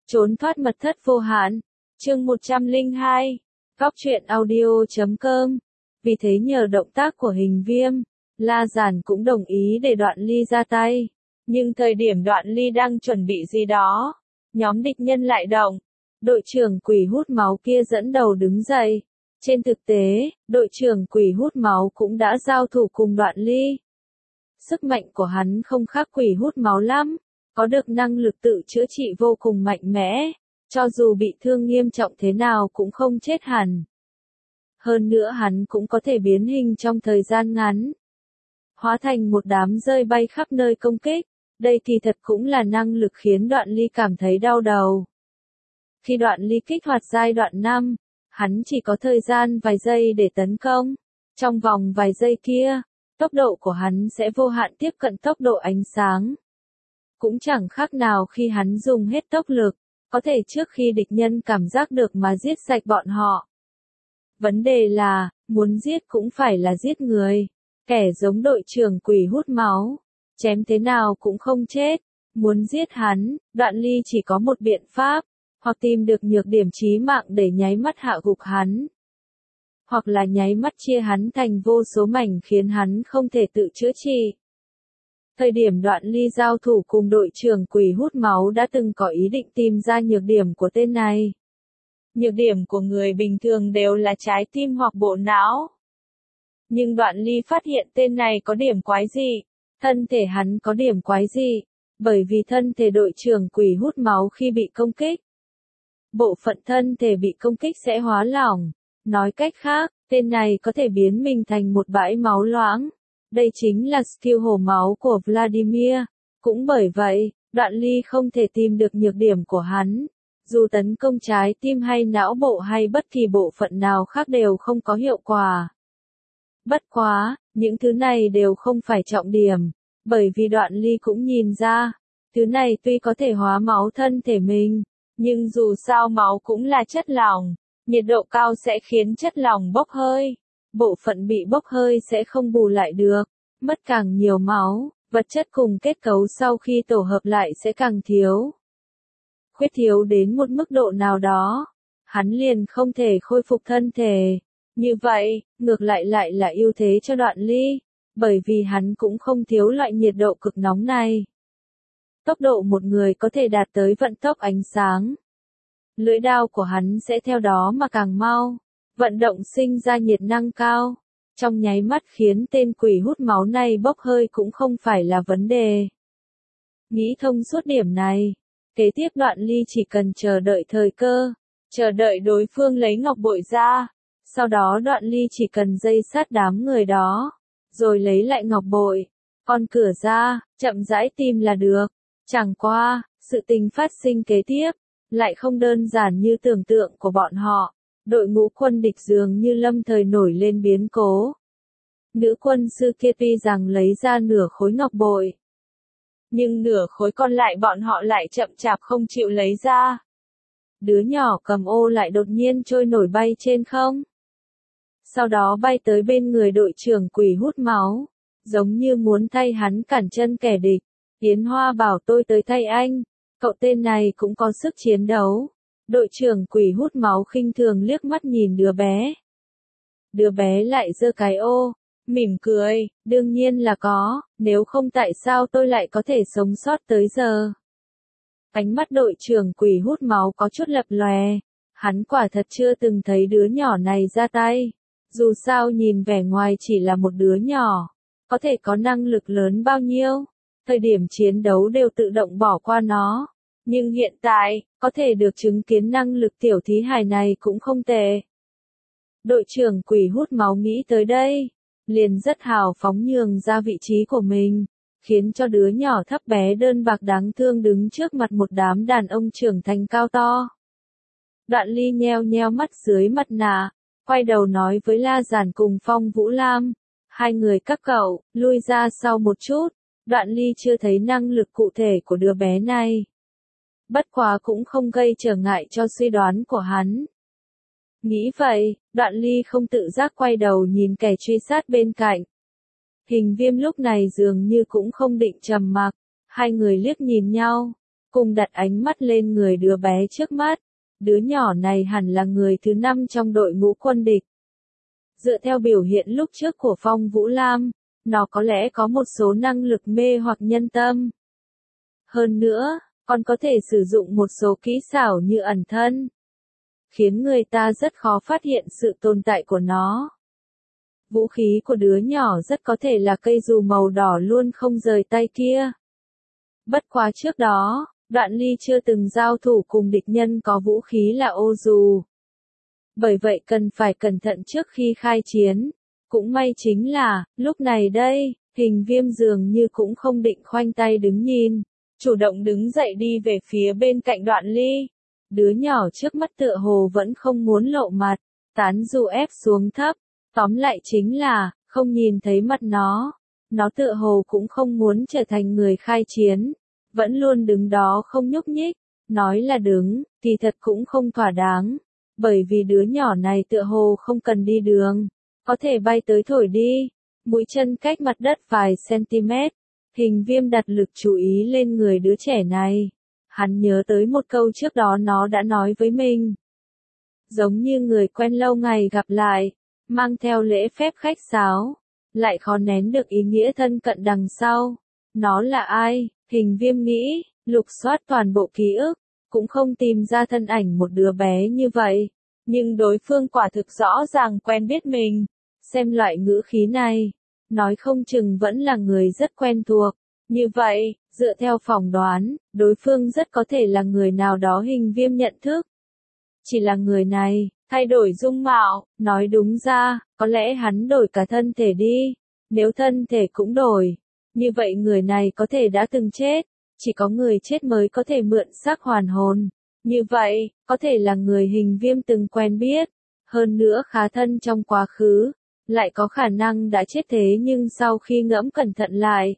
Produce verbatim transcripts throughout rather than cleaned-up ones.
Trốn thoát mật thất vô hạn. Chương một trăm lẻ hai. Góc truyện audio chấm com. Vì thế nhờ động tác của Hình Viêm, La Giản cũng đồng ý để Đoạn Ly ra tay. Nhưng thời điểm Đoạn Ly đang chuẩn bị gì đó, nhóm địch nhân lại động. Đội trưởng quỷ hút máu kia dẫn đầu đứng dậy. Trên thực tế, đội trưởng quỷ hút máu cũng đã giao thủ cùng Đoạn Ly. Sức mạnh của hắn không khác quỷ hút máu lắm, có được năng lực tự chữa trị vô cùng mạnh mẽ, cho dù bị thương nghiêm trọng thế nào cũng không chết hẳn. Hơn nữa hắn cũng có thể biến hình trong thời gian ngắn, hóa thành một đám rơi bay khắp nơi công kích, đây thì thật cũng là năng lực khiến Đoạn Ly cảm thấy đau đầu. Khi Đoạn Ly kích hoạt giai đoạn năm, hắn chỉ có thời gian vài giây để tấn công, trong vòng vài giây kia, tốc độ của hắn sẽ vô hạn tiếp cận tốc độ ánh sáng. Cũng chẳng khác nào khi hắn dùng hết tốc lực, có thể trước khi địch nhân cảm giác được mà giết sạch bọn họ. Vấn đề là, muốn giết cũng phải là giết người, kẻ giống đội trưởng quỷ hút máu, chém thế nào cũng không chết. Muốn giết hắn, Đoạn Ly chỉ có một biện pháp, hoặc tìm được nhược điểm chí mạng để nháy mắt hạ gục hắn, hoặc là nháy mắt chia hắn thành vô số mảnh khiến hắn không thể tự chữa trị. Thời điểm Đoạn Ly giao thủ cùng đội trưởng quỷ hút máu đã từng có ý định tìm ra nhược điểm của tên này. Nhược điểm của người bình thường đều là trái tim hoặc bộ não. Nhưng Đoạn Ly phát hiện tên này có điểm quái dị, thân thể hắn có điểm quái dị, bởi vì thân thể đội trưởng quỷ hút máu khi bị công kích, bộ phận thân thể bị công kích sẽ hóa lỏng. Nói cách khác, tên này có thể biến mình thành một bãi máu loãng. Đây chính là skill hổ máu của Vladimir. Cũng bởi vậy, Đoạn Ly không thể tìm được nhược điểm của hắn. Dù tấn công trái tim hay não bộ hay bất kỳ bộ phận nào khác đều không có hiệu quả. Bất quá, những thứ này đều không phải trọng điểm, bởi vì Đoạn Ly cũng nhìn ra, thứ này tuy có thể hóa máu thân thể mình, nhưng dù sao máu cũng là chất lỏng. Nhiệt độ cao sẽ khiến chất lỏng bốc hơi. Bộ phận bị bốc hơi sẽ không bù lại được. Mất càng nhiều máu, vật chất cùng kết cấu sau khi tổ hợp lại sẽ càng thiếu. Khuyết thiếu đến một mức độ nào đó, hắn liền không thể khôi phục thân thể. Như vậy, ngược lại lại là ưu thế cho Đoạn Ly, bởi vì hắn cũng không thiếu loại nhiệt độ cực nóng này. Tốc độ một người có thể đạt tới vận tốc ánh sáng. Lưỡi đao của hắn sẽ theo đó mà càng mau, vận động sinh ra nhiệt năng cao, trong nháy mắt khiến tên quỷ hút máu này bốc hơi cũng không phải là vấn đề. Nghĩ thông suốt điểm này, kế tiếp Đoạn Ly chỉ cần chờ đợi thời cơ, chờ đợi đối phương lấy ngọc bội ra, sau đó Đoạn Ly chỉ cần dây sát đám người đó, rồi lấy lại ngọc bội, con cửa ra, chậm rãi tìm là được. Chẳng qua, sự tình phát sinh kế tiếp lại không đơn giản như tưởng tượng của bọn họ. Đội ngũ quân địch dường như lâm thời nổi lên biến cố. Nữ quân sư kia tuy rằng lấy ra nửa khối ngọc bội, nhưng nửa khối còn lại bọn họ lại chậm chạp không chịu lấy ra. Đứa nhỏ cầm ô lại đột nhiên trôi nổi bay trên không. Sau đó bay tới bên người đội trưởng quỷ hút máu, giống như muốn thay hắn cản chân kẻ địch. Yến Hoa bảo tôi tới thay anh. Cậu tên này cũng có sức chiến đấu. Đội trưởng quỷ hút máu khinh thường liếc mắt nhìn đứa bé. Đứa bé lại giơ cái ô, mỉm cười, đương nhiên là có, nếu không tại sao tôi lại có thể sống sót tới giờ. Ánh mắt đội trưởng quỷ hút máu có chút lập lòe, hắn quả thật chưa từng thấy đứa nhỏ này ra tay. Dù sao nhìn vẻ ngoài chỉ là một đứa nhỏ, có thể có năng lực lớn bao nhiêu. Thời điểm chiến đấu đều tự động bỏ qua nó. Nhưng hiện tại, có thể được chứng kiến năng lực tiểu thí hài này cũng không tệ. Đội trưởng quỷ hút máu nghĩ tới đây, liền rất hào phóng nhường ra vị trí của mình, khiến cho đứa nhỏ thấp bé đơn bạc đáng thương đứng trước mặt một đám đàn ông trưởng thành cao to. Đoạn Ly nheo nheo mắt dưới mặt nạ, quay đầu nói với La Giản cùng Phong Vũ Lam, hai người các cậu, lui ra sau một chút. Đoạn Ly chưa thấy năng lực cụ thể của đứa bé này. Bất quá cũng không gây trở ngại cho suy đoán của hắn. Nghĩ vậy, Đoạn Ly không tự giác quay đầu nhìn kẻ truy sát bên cạnh. Hình Viêm lúc này dường như cũng không định trầm mặc, hai người liếc nhìn nhau, cùng đặt ánh mắt lên người đứa bé trước mắt. Đứa nhỏ này hẳn là người thứ năm trong đội ngũ quân địch. Dựa theo biểu hiện lúc trước của Phong Vũ Lam, nó có lẽ có một số năng lực mê hoặc nhân tâm. Hơn nữa, còn có thể sử dụng một số kỹ xảo như ẩn thân, khiến người ta rất khó phát hiện sự tồn tại của nó. Vũ khí của đứa nhỏ rất có thể là cây dù màu đỏ luôn không rời tay kia. Bất quá trước đó, Đoạn Ly chưa từng giao thủ cùng địch nhân có vũ khí là ô dù. Bởi vậy cần phải cẩn thận trước khi khai chiến. Cũng may chính là, lúc này đây, Hình Viêm dường như cũng không định khoanh tay đứng nhìn, chủ động đứng dậy đi về phía bên cạnh Đoạn Ly. Đứa nhỏ trước mắt tựa hồ vẫn không muốn lộ mặt, tán dù ép xuống thấp, tóm lại chính là, không nhìn thấy mặt nó. Nó tựa hồ cũng không muốn trở thành người khai chiến, vẫn luôn đứng đó không nhúc nhích, nói là đứng, thì thật cũng không thỏa đáng, bởi vì đứa nhỏ này tựa hồ không cần đi đường, có thể bay tới thổi đi, mũi chân cách mặt đất vài cm. Hình Viêm đặt lực chú ý lên người đứa trẻ này. Hắn nhớ tới một câu trước đó nó đã nói với mình. Giống như người quen lâu ngày gặp lại, mang theo lễ phép khách sáo, lại khó nén được ý nghĩa thân cận đằng sau. Nó là ai? Hình Viêm nghĩ, lục soát toàn bộ ký ức, cũng không tìm ra thân ảnh một đứa bé như vậy. Nhưng đối phương quả thực rõ ràng quen biết mình. Xem loại ngữ khí này, nói không chừng vẫn là người rất quen thuộc. Như vậy, dựa theo phỏng đoán, đối phương rất có thể là người nào đó Hình Viêm nhận thức. Chỉ là người này, thay đổi dung mạo, nói đúng ra, có lẽ hắn đổi cả thân thể đi. Nếu thân thể cũng đổi, như vậy người này có thể đã từng chết, chỉ có người chết mới có thể mượn xác hoàn hồn. Như vậy, có thể là người Hình Viêm từng quen biết, hơn nữa khá thân trong quá khứ, lại có khả năng đã chết thế nhưng sau khi ngẫm cẩn thận lại.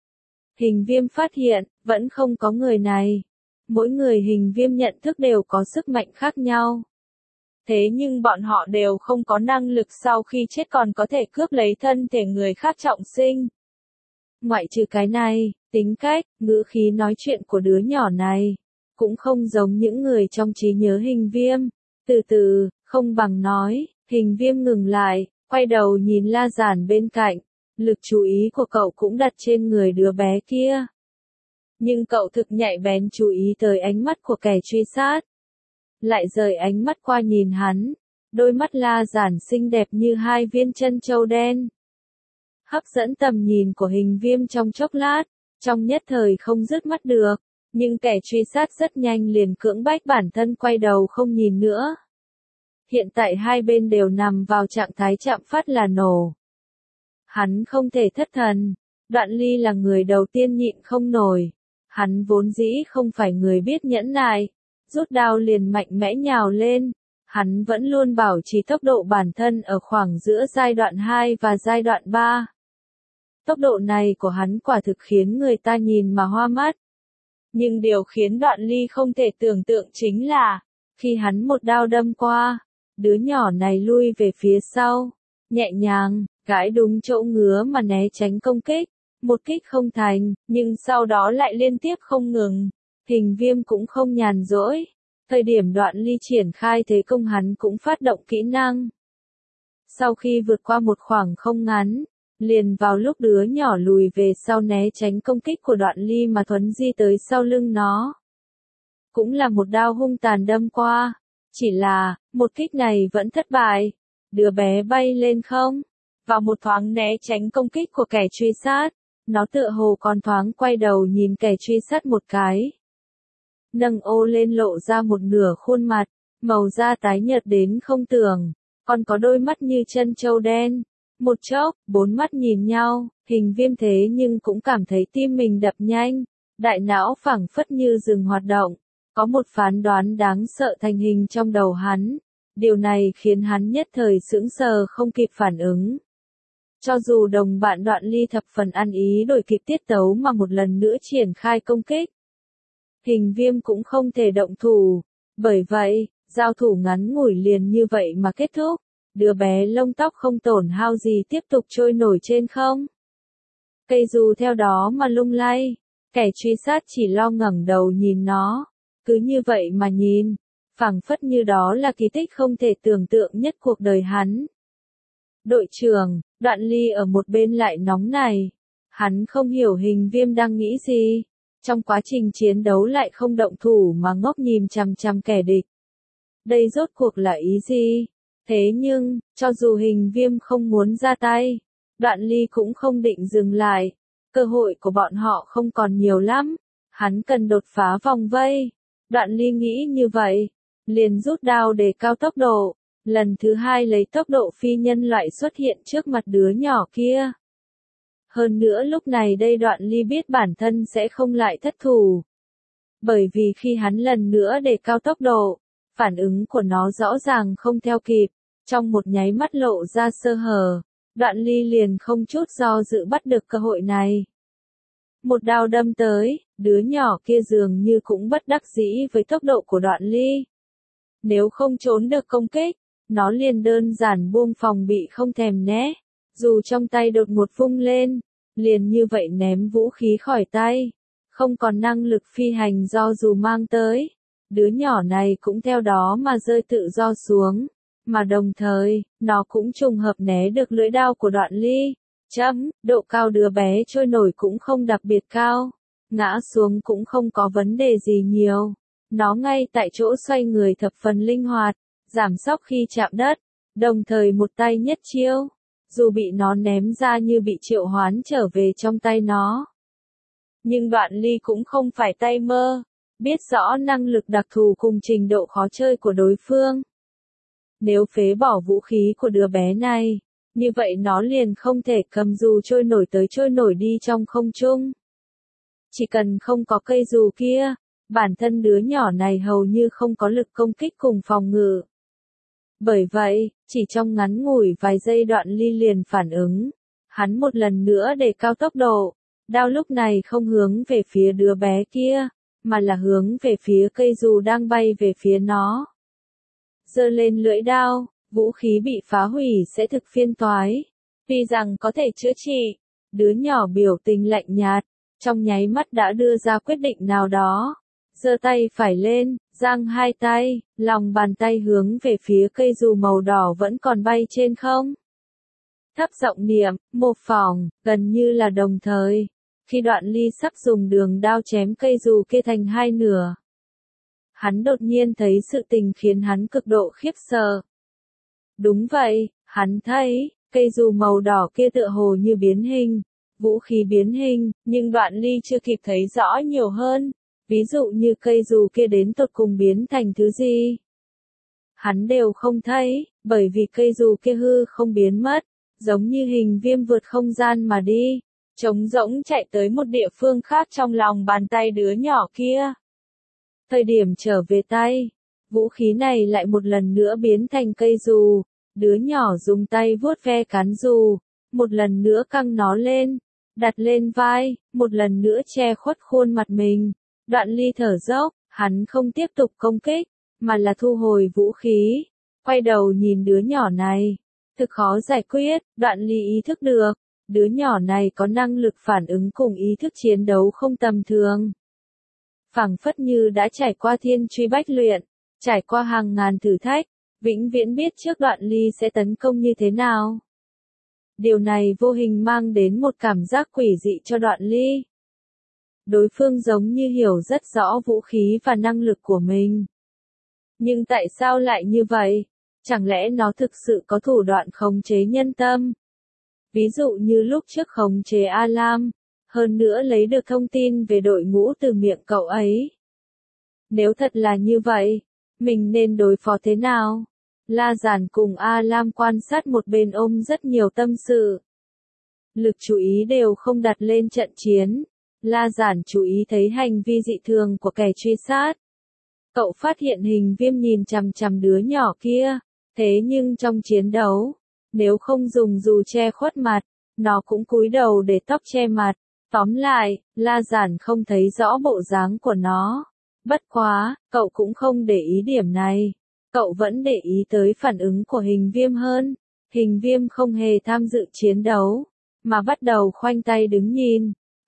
Hình Viêm phát hiện, vẫn không có người này. Mỗi người Hình Viêm nhận thức đều có sức mạnh khác nhau. Thế nhưng bọn họ đều không có năng lực sau khi chết còn có thể cướp lấy thân thể người khác trọng sinh. Ngoại trừ cái này, tính cách, ngữ khí nói chuyện của đứa nhỏ này, cũng không giống những người trong trí nhớ Hình Viêm. Từ từ, không bằng nói, Hình Viêm ngừng lại, quay đầu nhìn La Giản bên cạnh. Lực chú ý của cậu cũng đặt trên người đứa bé kia. Nhưng cậu thực nhạy bén chú ý tới ánh mắt của kẻ truy sát. Lại rời ánh mắt qua nhìn hắn. Đôi mắt La Giản xinh đẹp như hai viên chân châu đen. Hấp dẫn tầm nhìn của Hình Viêm trong chốc lát. Trong nhất thời không dứt mắt được. Nhưng kẻ truy sát rất nhanh liền cưỡng bách bản thân quay đầu không nhìn nữa. Hiện tại hai bên đều nằm vào trạng thái chạm phát là nổ. Hắn không thể thất thần. Đoạn Ly là người đầu tiên nhịn không nổi. Hắn vốn dĩ không phải người biết nhẫn nại. Rút đao liền mạnh mẽ nhào lên. Hắn vẫn luôn bảo trì tốc độ bản thân ở khoảng giữa giai đoạn hai và giai đoạn ba. Tốc độ này của hắn quả thực khiến người ta nhìn mà hoa mắt. Nhưng điều khiến Đoạn Ly không thể tưởng tượng chính là, khi hắn một đao đâm qua, đứa nhỏ này lui về phía sau, nhẹ nhàng, gãi đúng chỗ ngứa mà né tránh công kích, một kích không thành, nhưng sau đó lại liên tiếp không ngừng. Hình Viêm cũng không nhàn rỗi, thời điểm Đoạn Ly triển khai thế công hắn cũng phát động kỹ năng. Sau khi vượt qua một khoảng không ngắn, liền vào lúc đứa nhỏ lùi về sau né tránh công kích của Đoạn Ly mà thuấn di tới sau lưng nó. Cũng là một đao hung tàn đâm qua, chỉ là, một kích này vẫn thất bại. Đứa bé bay lên không, vào một thoáng né tránh công kích của kẻ truy sát, nó tựa hồ còn thoáng quay đầu nhìn kẻ truy sát một cái. Nâng ô lên lộ ra một nửa khuôn mặt, màu da tái nhợt đến không tưởng, còn có đôi mắt như chân châu đen. Một chốc, bốn mắt nhìn nhau, Hình Viêm thế nhưng cũng cảm thấy tim mình đập nhanh, đại não phảng phất như dừng hoạt động, có một phán đoán đáng sợ thành hình trong đầu hắn. Điều này khiến hắn nhất thời sững sờ không kịp phản ứng. Cho dù đồng bạn Đoạn Ly thập phần ăn ý đổi kịp tiết tấu mà một lần nữa triển khai công kích, Hình Viêm cũng không thể động thủ. Bởi vậy, giao thủ ngắn ngủi liền như vậy mà kết thúc. Đứa bé lông tóc không tổn hao gì tiếp tục trôi nổi trên không. Cây dù theo đó mà lung lay. Kẻ truy sát chỉ lo ngẩng đầu nhìn nó, cứ như vậy mà nhìn, phảng phất như đó là kỳ tích không thể tưởng tượng nhất cuộc đời hắn. Đội trưởng, Đoạn Ly ở một bên lại nóng này. Hắn không hiểu Hình Viêm đang nghĩ gì. Trong quá trình chiến đấu lại không động thủ mà ngốc nhìn chằm chằm kẻ địch. Đây rốt cuộc là ý gì? Thế nhưng, cho dù Hình Viêm không muốn ra tay, Đoạn Ly cũng không định dừng lại. Cơ hội của bọn họ không còn nhiều lắm. Hắn cần đột phá vòng vây. Đoạn Ly nghĩ như vậy. Liền rút đao để cao tốc độ. Lần thứ hai lấy tốc độ phi nhân loại xuất hiện trước mặt đứa nhỏ kia. Hơn nữa lúc này đây Đoạn Ly biết bản thân sẽ không lại thất thủ. Bởi vì khi hắn lần nữa để cao tốc độ, phản ứng của nó rõ ràng không theo kịp, trong một nháy mắt lộ ra sơ hở, Đoạn Ly liền không chút do dự bắt được cơ hội này. Một đao đâm tới, đứa nhỏ kia dường như cũng bất đắc dĩ với tốc độ của Đoạn Ly. Nếu không trốn được công kích, nó liền đơn giản buông phòng bị không thèm né, dù trong tay đột ngột vung lên, liền như vậy ném vũ khí khỏi tay, không còn năng lực phi hành do dù mang tới. Đứa nhỏ này cũng theo đó mà rơi tự do xuống, mà đồng thời, nó cũng trùng hợp né được lưỡi đao của Đoạn Ly. Chấm, độ cao đứa bé trôi nổi cũng không đặc biệt cao, ngã xuống cũng không có vấn đề gì nhiều. Nó ngay tại chỗ xoay người thập phần linh hoạt, giảm sóc khi chạm đất, đồng thời một tay nhất chiêu, dù bị nó ném ra như bị triệu hoán trở về trong tay nó. Nhưng Đoạn Ly cũng không phải tay mơ, biết rõ năng lực đặc thù cùng trình độ khó chơi của đối phương. Nếu phế bỏ vũ khí của đứa bé này, như vậy nó liền không thể cầm dù trôi nổi tới trôi nổi đi trong không trung. Chỉ cần không có cây dù kia, bản thân đứa nhỏ này hầu như không có lực công kích cùng phòng ngự. Bởi vậy, chỉ trong ngắn ngủi vài giây Đoạn Ly liền phản ứng. Hắn một lần nữa để cao tốc độ, đao lúc này không hướng về phía đứa bé kia, mà là hướng về phía cây dù đang bay về phía nó. Giơ lên lưỡi đao, vũ khí bị phá hủy sẽ thực phiên toái. Tuy rằng có thể chữa trị, đứa nhỏ biểu tình lạnh nhạt, trong nháy mắt đã đưa ra quyết định nào đó. Giơ tay phải lên, giang hai tay, lòng bàn tay hướng về phía cây dù màu đỏ vẫn còn bay trên không. Thấp giọng niệm, một phòng, gần như là đồng thời. Khi Đoạn Ly sắp dùng đường đao chém cây dù kia thành hai nửa, hắn đột nhiên thấy sự tình khiến hắn cực độ khiếp sợ. Đúng vậy, hắn thấy, cây dù màu đỏ kia tựa hồ như biến hình, vũ khí biến hình, nhưng Đoạn Ly chưa kịp thấy rõ nhiều hơn. Ví dụ như cây dù kia đến tột cùng biến thành thứ gì. Hắn đều không thấy, bởi vì cây dù kia hư không biến mất, giống như Hình Viêm vượt không gian mà đi, trống rỗng chạy tới một địa phương khác trong lòng bàn tay đứa nhỏ kia. Thời điểm trở về tay, vũ khí này lại một lần nữa biến thành cây dù, đứa nhỏ dùng tay vuốt ve cán dù, một lần nữa căng nó lên, đặt lên vai, một lần nữa che khuất khuôn mặt mình. Đoạn Ly thở dốc, hắn không tiếp tục công kích, mà là thu hồi vũ khí, quay đầu nhìn đứa nhỏ này. Thực khó giải quyết, Đoạn Ly ý thức được, đứa nhỏ này có năng lực phản ứng cùng ý thức chiến đấu không tầm thường. Phảng phất như đã trải qua thiên truy bách luyện, trải qua hàng ngàn thử thách, vĩnh viễn biết trước Đoạn Ly sẽ tấn công như thế nào. Điều này vô hình mang đến một cảm giác quỷ dị cho Đoạn Ly. Đối phương giống như hiểu rất rõ vũ khí và năng lực của mình. Nhưng tại sao lại như vậy? Chẳng lẽ nó thực sự có thủ đoạn khống chế nhân tâm? Ví dụ như lúc trước khống chế A Lam, hơn nữa lấy được thông tin về đội ngũ từ miệng cậu ấy. Nếu thật là như vậy, mình nên đối phó thế nào? La Giản cùng A Lam quan sát một bên ôm rất nhiều tâm sự. Lực chú ý đều không đặt lên trận chiến. La Giản chú ý thấy hành vi dị thường của kẻ truy sát. Cậu phát hiện Hình Viêm nhìn chằm chằm đứa nhỏ kia, thế nhưng trong chiến đấu, nếu không dùng dù che khuất mặt, nó cũng cúi đầu để tóc che mặt. Tóm lại, La Giản không thấy rõ bộ dáng của nó. Bất quá, cậu cũng không để ý điểm này. Cậu vẫn để ý tới phản ứng của Hình Viêm hơn. Hình Viêm không hề tham dự chiến đấu, mà bắt đầu khoanh tay đứng nhìn.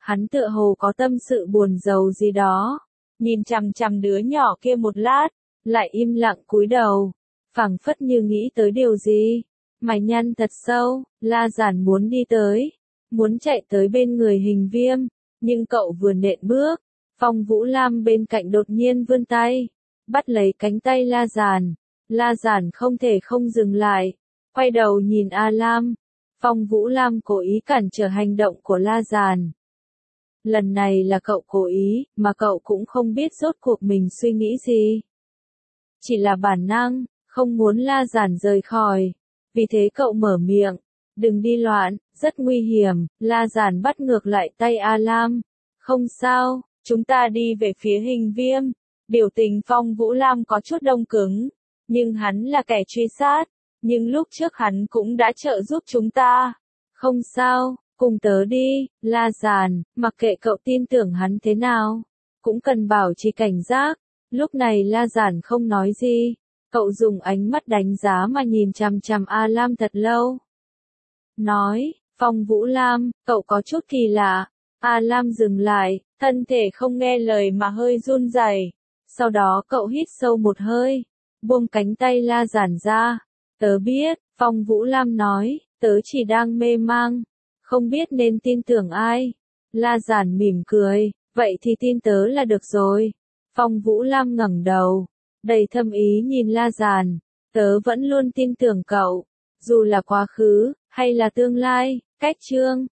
Hắn tựa hồ có tâm sự buồn rầu gì đó, nhìn chằm chằm đứa nhỏ kia một lát, lại im lặng cúi đầu, phảng phất như nghĩ tới điều gì. Mày nhăn thật sâu, La Giản muốn đi tới, muốn chạy tới bên người Hình Viêm, nhưng cậu vừa nện bước, Phong Vũ Lam bên cạnh đột nhiên vươn tay, bắt lấy cánh tay La Giản. La Giản không thể không dừng lại, quay đầu nhìn A Lam. Phong Vũ Lam cố ý cản trở hành động của La Giản. Lần này là cậu cố ý, mà cậu cũng không biết rốt cuộc mình suy nghĩ gì. Chỉ là bản năng, không muốn La Giản rời khỏi. Vì thế cậu mở miệng, đừng đi loạn, rất nguy hiểm. La Giản bắt ngược lại tay A Lam. Không sao, chúng ta đi về phía Hình Viêm. Biểu tình Phong Vũ Lam có chút đông cứng, nhưng hắn là kẻ truy sát, nhưng lúc trước hắn cũng đã trợ giúp chúng ta. Không sao, cùng tớ đi. La Giản, mặc kệ cậu tin tưởng hắn thế nào, cũng cần bảo trì cảnh giác. Lúc này La Giản không nói gì, cậu dùng ánh mắt đánh giá mà nhìn chằm chằm A Lam thật lâu. Nói, Phong Vũ Lam, cậu có chút kỳ lạ. A Lam dừng lại, thân thể không nghe lời mà hơi run rẩy. Sau đó cậu hít sâu một hơi, buông cánh tay La Giản ra. Tớ biết, Phong Vũ Lam nói, tớ chỉ đang mê mang, không biết nên tin tưởng ai. La Giản mỉm cười, vậy thì tin tớ là được rồi. Phong Vũ Lam ngẩng đầu, đầy thâm ý nhìn La Giản, tớ vẫn luôn tin tưởng cậu, dù là quá khứ, hay là tương lai. Cách chương